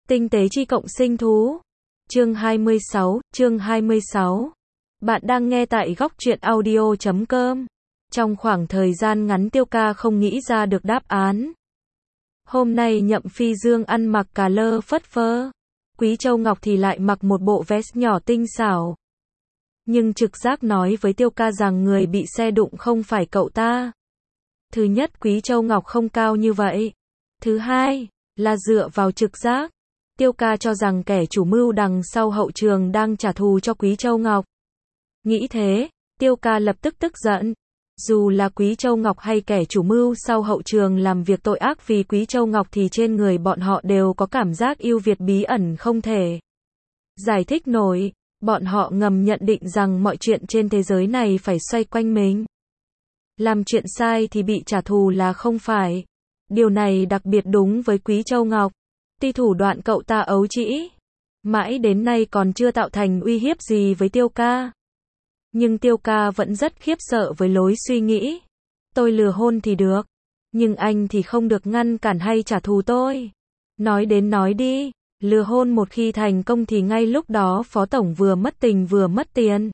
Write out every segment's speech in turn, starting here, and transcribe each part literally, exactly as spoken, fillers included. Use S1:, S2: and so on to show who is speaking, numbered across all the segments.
S1: Tinh tế chi cộng sinh thú. Chương hai mươi sáu, chương hai mươi sáu. Bạn đang nghe tại góc truyện audio chấm com. Trong khoảng thời gian ngắn Tiêu Ca không nghĩ ra được đáp án. Hôm nay Nhậm Phi Dương ăn mặc cà lơ phất phơ. Quý Châu Ngọc thì lại mặc một bộ vest nhỏ tinh xảo. Nhưng trực giác nói với Tiêu Ca rằng người bị xe đụng không phải cậu ta. Thứ nhất, Quý Châu Ngọc không cao như vậy. Thứ hai, là dựa vào trực giác. Tiêu Ca cho rằng kẻ chủ mưu đằng sau hậu trường đang trả thù cho Quý Châu Ngọc. Nghĩ thế, Tiêu Ca lập tức tức giận. Dù là Quý Châu Ngọc hay kẻ chủ mưu sau hậu trường làm việc tội ác vì Quý Châu Ngọc thì trên người bọn họ đều có cảm giác ưu việt bí ẩn không thể giải thích nổi. Bọn họ ngầm nhận định rằng mọi chuyện trên thế giới này phải xoay quanh mình. Làm chuyện sai thì bị trả thù là không phải. Điều này đặc biệt đúng với Quý Châu Ngọc. Tuy thủ đoạn cậu ta ấu trĩ, mãi đến nay còn chưa tạo thành uy hiếp gì với Tiêu Ca. Nhưng Tiêu Ca vẫn rất khiếp sợ với lối suy nghĩ. Tôi lừa hôn thì được, nhưng anh thì không được ngăn cản hay trả thù tôi. Nói đến nói đi, lừa hôn một khi thành công thì ngay lúc đó Phó Tổng vừa mất tình vừa mất tiền.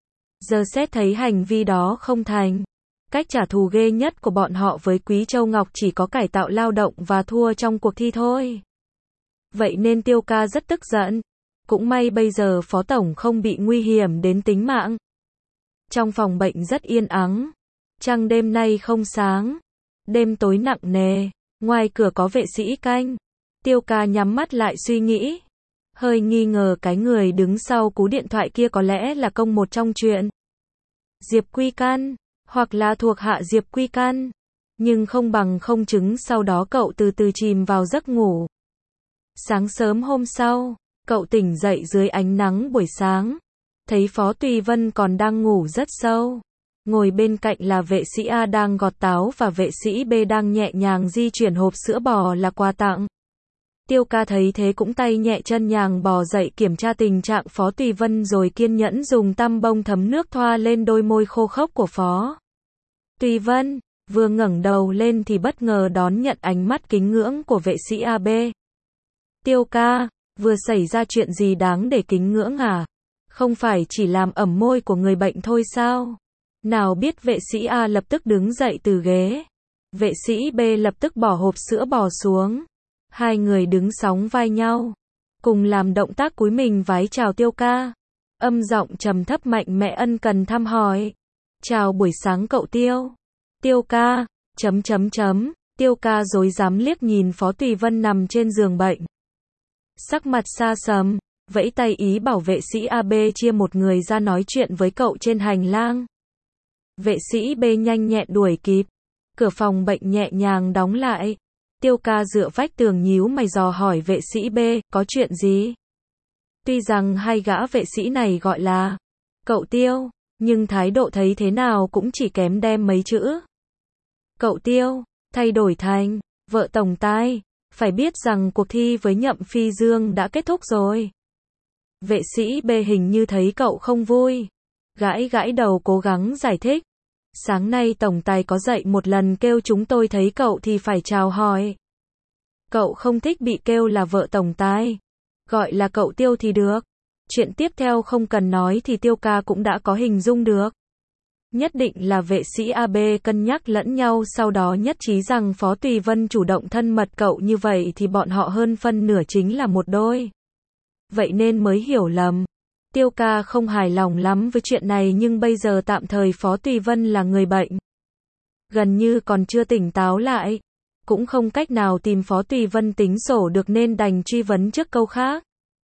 S1: Giờ xét thấy hành vi đó không thành, cách trả thù ghê nhất của bọn họ với Quý Châu Ngọc chỉ có cải tạo lao động và thua trong cuộc thi thôi. Vậy nên Tiêu Ca rất tức giận. Cũng may bây giờ Phó Tổng không bị nguy hiểm đến tính mạng. Trong phòng bệnh rất yên ắng. Trăng đêm nay không sáng. Đêm tối nặng nề. Ngoài cửa có vệ sĩ canh. Tiêu Ca nhắm mắt lại suy nghĩ. Hơi nghi ngờ cái người đứng sau cú điện thoại kia có lẽ là công một trong chuyện Diệp Quy Căn, hoặc là thuộc hạ Diệp Quy Căn. Nhưng không bằng không chứng sau đó cậu từ từ chìm vào giấc ngủ. Sáng sớm hôm sau, cậu tỉnh dậy dưới ánh nắng buổi sáng. Thấy Phó Tùy Vân còn đang ngủ rất sâu. Ngồi bên cạnh là vệ sĩ A đang gọt táo và vệ sĩ B đang nhẹ nhàng di chuyển hộp sữa bò là quà tặng. Tiêu Ca thấy thế cũng tay nhẹ chân nhàng bò dậy kiểm tra tình trạng Phó Tùy Vân rồi kiên nhẫn dùng tăm bông thấm nước thoa lên đôi môi khô khốc của Phó Tùy Vân. Vừa ngẩng đầu lên thì bất ngờ đón nhận ánh mắt kính ngưỡng của vệ sĩ A B. Tiêu Ca, vừa xảy ra chuyện gì đáng để kính ngưỡng à? Không phải chỉ làm ẩm môi của người bệnh thôi sao? Nào biết vệ sĩ A lập tức đứng dậy từ ghế. Vệ sĩ B lập tức bỏ hộp sữa bò xuống. Hai người đứng sóng vai nhau. Cùng làm động tác cúi mình vái chào Tiêu Ca. Âm giọng trầm thấp mạnh mẽ ân cần thăm hỏi. Chào buổi sáng cậu Tiêu. Tiêu Ca, chấm chấm chấm. Tiêu Ca rối rắm liếc nhìn Phó Tùy Vân nằm trên giường bệnh. Sắc mặt xa sầm, vẫy tay ý bảo vệ sĩ A B chia một người ra nói chuyện với cậu trên hành lang. Vệ sĩ B nhanh nhẹn đuổi kịp. Cửa phòng bệnh nhẹ nhàng đóng lại. Tiêu Ca dựa vách tường nhíu mày dò hỏi vệ sĩ B, có chuyện gì? Tuy rằng hai gã vệ sĩ này gọi là cậu Tiêu, nhưng thái độ thấy thế nào cũng chỉ kém đem mấy chữ. Cậu Tiêu, thay đổi thành vợ tổng tài. Phải biết rằng cuộc thi với Nhậm Phi Dương đã kết thúc rồi. Vệ sĩ B hình như thấy cậu không vui. Gãi gãi đầu cố gắng giải thích. Sáng nay tổng tài có dậy một lần kêu chúng tôi thấy cậu thì phải chào hỏi. Cậu không thích bị kêu là vợ tổng tài. Gọi là cậu Tiêu thì được. Chuyện tiếp theo không cần nói thì Tiêu Ca cũng đã có hình dung được. Nhất định là vệ sĩ A B cân nhắc lẫn nhau sau đó nhất trí rằng Phó Tùy Vân chủ động thân mật cậu như vậy thì bọn họ hơn phân nửa chính là một đôi. Vậy nên mới hiểu lầm. Tiêu Ca không hài lòng lắm với chuyện này nhưng bây giờ tạm thời Phó Tùy Vân là người bệnh. Gần như còn chưa tỉnh táo lại. Cũng không cách nào tìm Phó Tùy Vân tính sổ được nên đành truy vấn trước câu khác.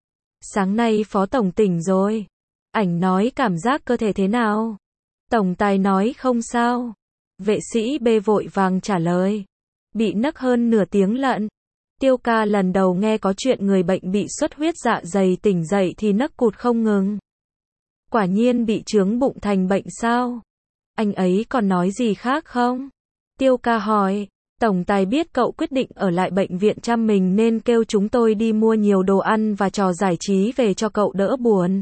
S1: Sáng nay Phó Tổng tỉnh rồi. Ảnh nói cảm giác cơ thể thế nào? Tổng tài nói không sao. Vệ sĩ B vội vàng trả lời. Bị nấc hơn nửa tiếng lận. Tiêu Ca lần đầu nghe có chuyện người bệnh bị xuất huyết dạ dày tỉnh dậy thì nấc cụt không ngừng. Quả nhiên bị chướng bụng thành bệnh sao? Anh ấy còn nói gì khác không? Tiêu Ca hỏi. Tổng tài biết cậu quyết định ở lại bệnh viện chăm mình nên kêu chúng tôi đi mua nhiều đồ ăn và trò giải trí về cho cậu đỡ buồn.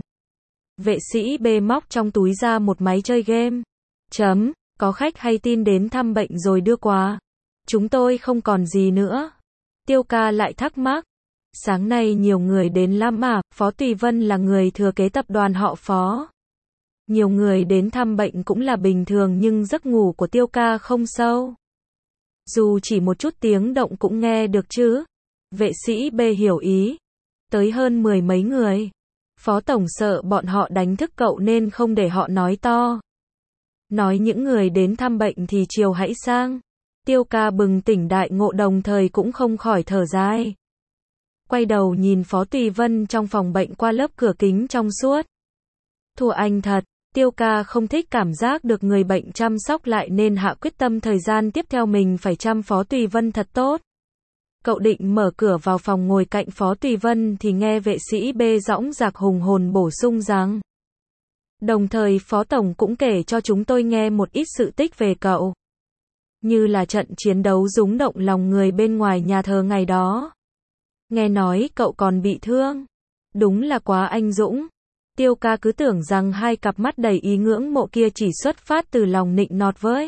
S1: Vệ sĩ B móc trong túi ra một máy chơi game. Chấm, có khách hay tin đến thăm bệnh rồi đưa quà. Chúng tôi không còn gì nữa. Tiêu Ca lại thắc mắc. Sáng nay nhiều người đến lắm mà, Phó Tùy Vân là người thừa kế tập đoàn họ Phó. Nhiều người đến thăm bệnh cũng là bình thường nhưng giấc ngủ của Tiêu ca không sâu. Dù chỉ một chút tiếng động cũng nghe được chứ. Vệ sĩ B hiểu ý. Tới hơn mười mấy người. Phó tổng sợ bọn họ đánh thức cậu nên không để họ nói to. Nói những người đến thăm bệnh thì chiều hãy sang. Tiêu ca bừng tỉnh đại ngộ đồng thời cũng không khỏi thở dài. Quay đầu nhìn Phó Tùy Vân trong phòng bệnh qua lớp cửa kính trong suốt. Thua anh thật, Tiêu ca không thích cảm giác được người bệnh chăm sóc lại nên hạ quyết tâm thời gian tiếp theo mình phải chăm Phó Tùy Vân thật tốt. Cậu định mở cửa vào phòng ngồi cạnh Phó Tùy Vân thì nghe vệ sĩ B dõng dạc hùng hồn bổ sung rằng. Đồng thời Phó Tổng cũng kể cho chúng tôi nghe một ít sự tích về cậu. Như là trận chiến đấu rúng động lòng người bên ngoài nhà thờ ngày đó. Nghe nói cậu còn bị thương. Đúng là quá anh dũng. Tiêu ca cứ tưởng rằng hai cặp mắt đầy ý ngưỡng mộ kia chỉ xuất phát từ lòng nịnh nọt với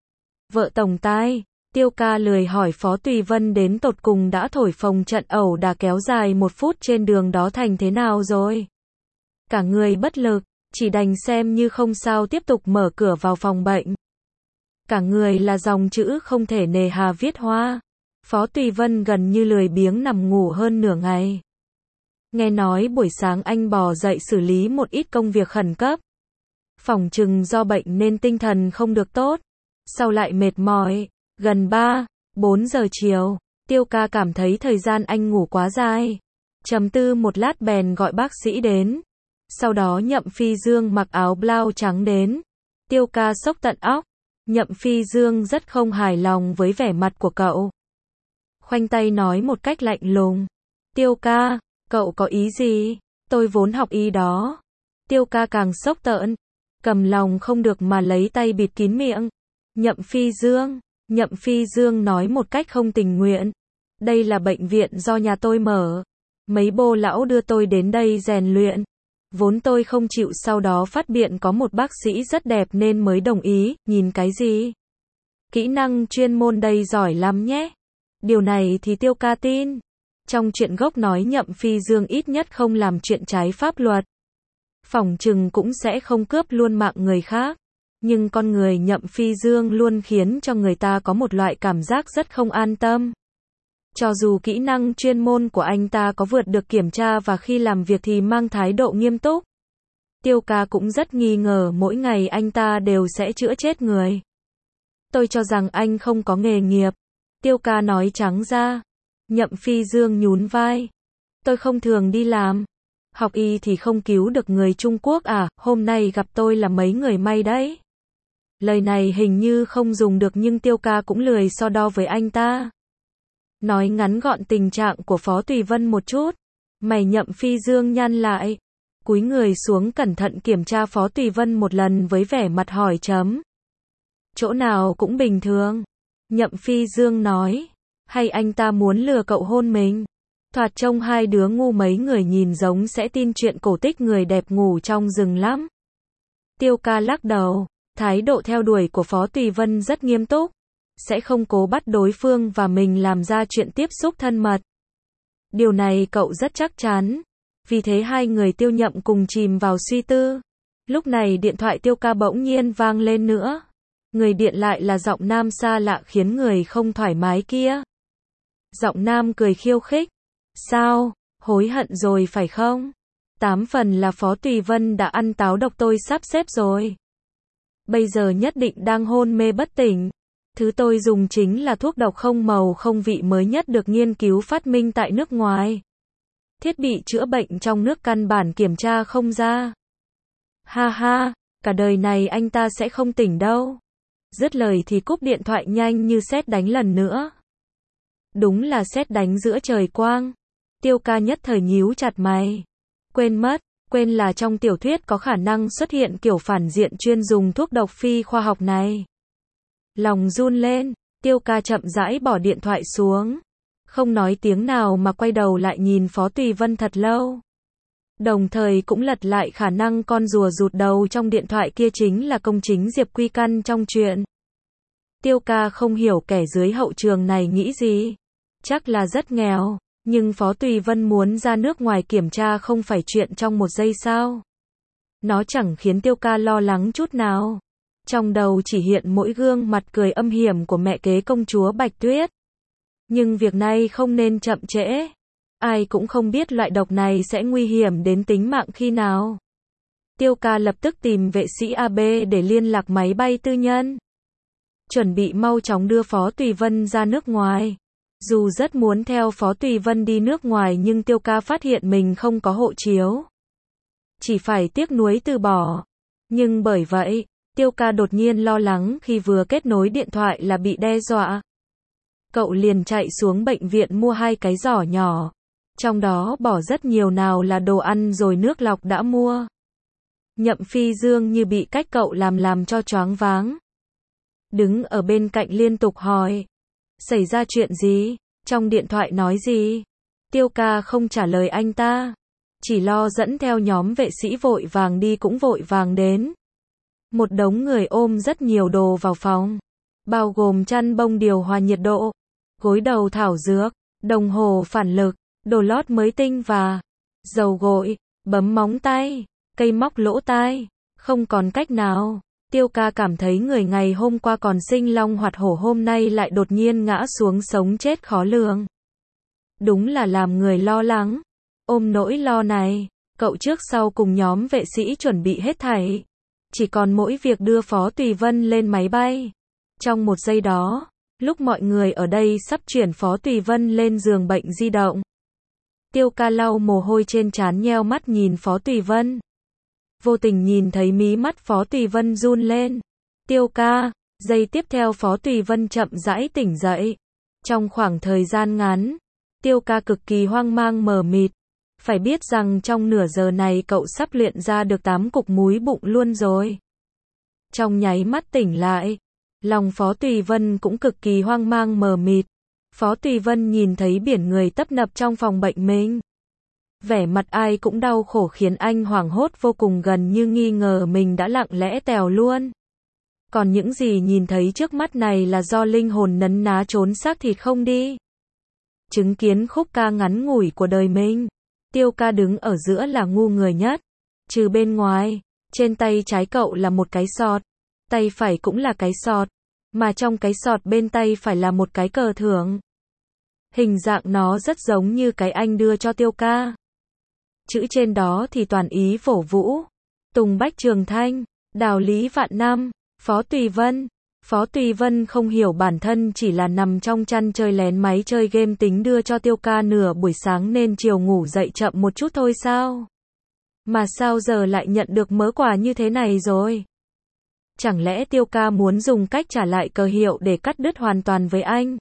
S1: vợ tổng tài. Tiêu ca lười hỏi Phó Tùy Vân đến tột cùng đã thổi phồng trận ẩu đả kéo dài một phút trên đường đó thành thế nào rồi. Cả người bất lực, chỉ đành xem như không sao tiếp tục mở cửa vào phòng bệnh. Cả người là dòng chữ không thể nề hà viết hoa. Phó Tùy Vân gần như lười biếng nằm ngủ hơn nửa ngày. Nghe nói buổi sáng anh bò dậy xử lý một ít công việc khẩn cấp. Phỏng chừng do bệnh nên tinh thần không được tốt. Sau lại mệt mỏi. Gần ba, bốn giờ chiều, Tiêu ca cảm thấy thời gian anh ngủ quá dài. Trầm tư một lát bèn gọi bác sĩ đến. Sau đó Nhậm Phi Dương mặc áo blau trắng đến. Tiêu ca sốc tận óc. Nhậm Phi Dương rất không hài lòng với vẻ mặt của cậu. Khoanh tay nói một cách lạnh lùng. Tiêu ca, cậu có ý gì? Tôi vốn học y đó. Tiêu ca càng sốc tợn. Cầm lòng không được mà lấy tay bịt kín miệng. Nhậm Phi Dương. Nhậm Phi Dương nói một cách không tình nguyện. Đây là bệnh viện do nhà tôi mở. Mấy bô lão đưa tôi đến đây rèn luyện. Vốn tôi không chịu sau đó phát biện có một bác sĩ rất đẹp nên mới đồng ý. Nhìn cái gì? Kỹ năng chuyên môn đây giỏi lắm nhé. Điều này thì Tiêu ca tin. Trong chuyện gốc nói Nhậm Phi Dương ít nhất không làm chuyện trái pháp luật. Phỏng chừng cũng sẽ không cướp luôn mạng người khác. Nhưng con người Nhậm Phi Dương luôn khiến cho người ta có một loại cảm giác rất không an tâm. Cho dù kỹ năng chuyên môn của anh ta có vượt được kiểm tra và khi làm việc thì mang thái độ nghiêm túc. Tiêu ca cũng rất nghi ngờ mỗi ngày anh ta đều sẽ chữa chết người. Tôi cho rằng anh không có nghề nghiệp. Tiêu ca nói trắng ra. Nhậm Phi Dương nhún vai. Tôi không thường đi làm. Học y thì không cứu được người Trung Quốc à, hôm nay gặp tôi là mấy người may đấy. Lời này hình như không dùng được nhưng Tiêu ca cũng lười so đo với anh ta. Nói ngắn gọn tình trạng của Phó Tùy Vân một chút. Mày Nhậm Phi Dương nhăn lại. Cúi người xuống cẩn thận kiểm tra Phó Tùy Vân một lần với vẻ mặt hỏi chấm. Chỗ nào cũng bình thường. Nhậm Phi Dương nói. Hay anh ta muốn lừa cậu hôn mình? Thoạt trông hai đứa ngu mấy người nhìn giống sẽ tin chuyện cổ tích người đẹp ngủ trong rừng lắm. Tiêu ca lắc đầu. Thái độ theo đuổi của Phó Tùy Vân rất nghiêm túc. Sẽ không cố bắt đối phương và mình làm ra chuyện tiếp xúc thân mật. Điều này cậu rất chắc chắn. Vì thế hai người Tiêu Nhậm cùng chìm vào suy tư. Lúc này điện thoại Tiêu ca bỗng nhiên vang lên nữa. Người điện lại là giọng nam xa lạ khiến người không thoải mái kia. Giọng nam cười khiêu khích. Sao, hối hận rồi phải không? Tám phần là Phó Tùy Vân đã ăn táo độc tôi sắp xếp rồi. Bây giờ nhất định đang hôn mê bất tỉnh. Thứ tôi dùng chính là thuốc độc không màu không vị mới nhất được nghiên cứu phát minh tại nước ngoài. Thiết bị chữa bệnh trong nước căn bản kiểm tra không ra. Ha ha, cả đời này anh ta sẽ không tỉnh đâu. Dứt lời thì cúp điện thoại nhanh như sét đánh lần nữa. Đúng là sét đánh giữa trời quang. Tiêu ca nhất thời nhíu chặt mày. Quên mất, quên là trong tiểu thuyết có khả năng xuất hiện kiểu phản diện chuyên dùng thuốc độc phi khoa học này. Lòng run lên, Tiêu ca chậm rãi bỏ điện thoại xuống. Không nói tiếng nào mà quay đầu lại nhìn Phó Tùy Vân thật lâu. Đồng thời cũng lật lại khả năng con rùa rụt đầu trong điện thoại kia chính là công chính Diệp Quy Căn trong truyện. Tiêu ca không hiểu kẻ dưới hậu trường này nghĩ gì. Chắc là rất nghèo. Nhưng Phó Tùy Vân muốn ra nước ngoài kiểm tra không phải chuyện trong một giây sao. Nó chẳng khiến Tiêu Ca lo lắng chút nào. Trong đầu chỉ hiện mỗi gương mặt cười âm hiểm của mẹ kế công chúa Bạch Tuyết. Nhưng việc này không nên chậm trễ. Ai cũng không biết loại độc này sẽ nguy hiểm đến tính mạng khi nào. Tiêu Ca lập tức tìm vệ sĩ a bê để liên lạc máy bay tư nhân. Chuẩn bị mau chóng đưa Phó Tùy Vân ra nước ngoài. Dù rất muốn theo Phó Tùy Vân đi nước ngoài nhưng Tiêu Ca phát hiện mình không có hộ chiếu. Chỉ phải tiếc nuối từ bỏ. Nhưng bởi vậy, Tiêu Ca đột nhiên lo lắng khi vừa kết nối điện thoại là bị đe dọa. Cậu liền chạy xuống bệnh viện mua hai cái giỏ nhỏ. Trong đó bỏ rất nhiều nào là đồ ăn rồi nước lọc đã mua. Nhậm Phi Dương như bị cách cậu làm làm cho choáng váng. Đứng ở bên cạnh liên tục hỏi. Xảy ra chuyện gì? Trong điện thoại nói gì? Tiêu Ca không trả lời anh ta. Chỉ lo dẫn theo nhóm vệ sĩ vội vàng đi cũng vội vàng đến. Một đống người ôm rất nhiều đồ vào phòng. Bao gồm chăn bông điều hòa nhiệt độ, gối đầu thảo dược, đồng hồ phản lực, đồ lót mới tinh và dầu gội, bấm móng tay, cây móc lỗ tai. Không còn cách nào. Tiêu Ca cảm thấy người ngày hôm qua còn sinh long hoạt hổ hôm nay lại đột nhiên ngã xuống sống chết khó lường. Đúng là làm người lo lắng. Ôm nỗi lo này, cậu trước sau cùng nhóm vệ sĩ chuẩn bị hết thảy. Chỉ còn mỗi việc đưa Phó Tùy Vân lên máy bay. Trong một giây đó, lúc mọi người ở đây sắp chuyển Phó Tùy Vân lên giường bệnh di động. Tiêu Ca lau mồ hôi trên trán nheo mắt nhìn Phó Tùy Vân. Vô tình nhìn thấy mí mắt Phó Tùy Vân run lên. Tiêu Ca, giây tiếp theo Phó Tùy Vân chậm rãi tỉnh dậy. Trong khoảng thời gian ngắn, Tiêu Ca cực kỳ hoang mang mờ mịt. Phải biết rằng trong nửa giờ này cậu sắp luyện ra được tám cục múi bụng luôn rồi. Trong nháy mắt tỉnh lại, lòng Phó Tùy Vân cũng cực kỳ hoang mang mờ mịt. Phó Tùy Vân nhìn thấy biển người tấp nập trong phòng bệnh mình. Vẻ mặt ai cũng đau khổ khiến anh hoảng hốt vô cùng, gần như nghi ngờ mình đã lặng lẽ tèo luôn. Còn những gì nhìn thấy trước mắt này là do linh hồn nấn ná trốn xác thịt không đi. Chứng kiến khúc ca ngắn ngủi của đời mình. Tiêu Ca đứng ở giữa là ngu người nhất. Trừ bên ngoài, trên tay trái cậu là một cái sọt. Tay phải cũng là cái sọt. Mà trong cái sọt bên tay phải là một cái cờ thưởng. Hình dạng nó rất giống như cái anh đưa cho Tiêu Ca. Chữ trên đó thì toàn ý Phổ Vũ, Tùng Bách Trường Thanh, Đào Lý Vạn Năm, Phó Tùy Vân. Phó Tùy Vân không hiểu bản thân chỉ là nằm trong chăn chơi lén máy chơi game tính đưa cho Tiêu Ca nửa buổi sáng nên chiều ngủ dậy chậm một chút thôi sao? Mà sao giờ lại nhận được mớ quà như thế này rồi? Chẳng lẽ Tiêu Ca muốn dùng cách trả lại cờ hiệu để cắt đứt hoàn toàn với anh?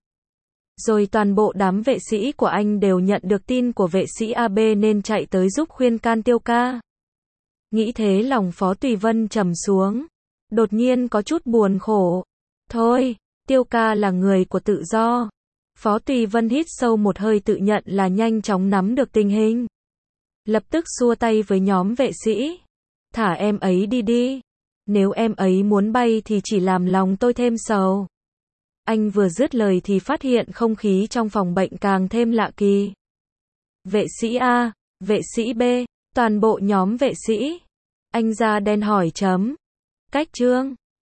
S1: Rồi toàn bộ đám vệ sĩ của anh đều nhận được tin của vệ sĩ a bê nên chạy tới giúp khuyên can Tiêu Ca. Nghĩ thế lòng Phó Tùy Vân trầm xuống. Đột nhiên có chút buồn khổ. Thôi, Tiêu Ca là người của tự do. Phó Tùy Vân hít sâu một hơi tự nhận là nhanh chóng nắm được tình hình. Lập tức xua tay với nhóm vệ sĩ. Thả em ấy đi đi. Nếu em ấy muốn bay thì chỉ làm lòng tôi thêm sầu. Anh vừa dứt lời thì phát hiện không khí trong phòng bệnh càng thêm lạ kỳ. Vệ sĩ A, vệ sĩ B, toàn bộ nhóm vệ sĩ. Anh da đen hỏi chấm. Cách trương.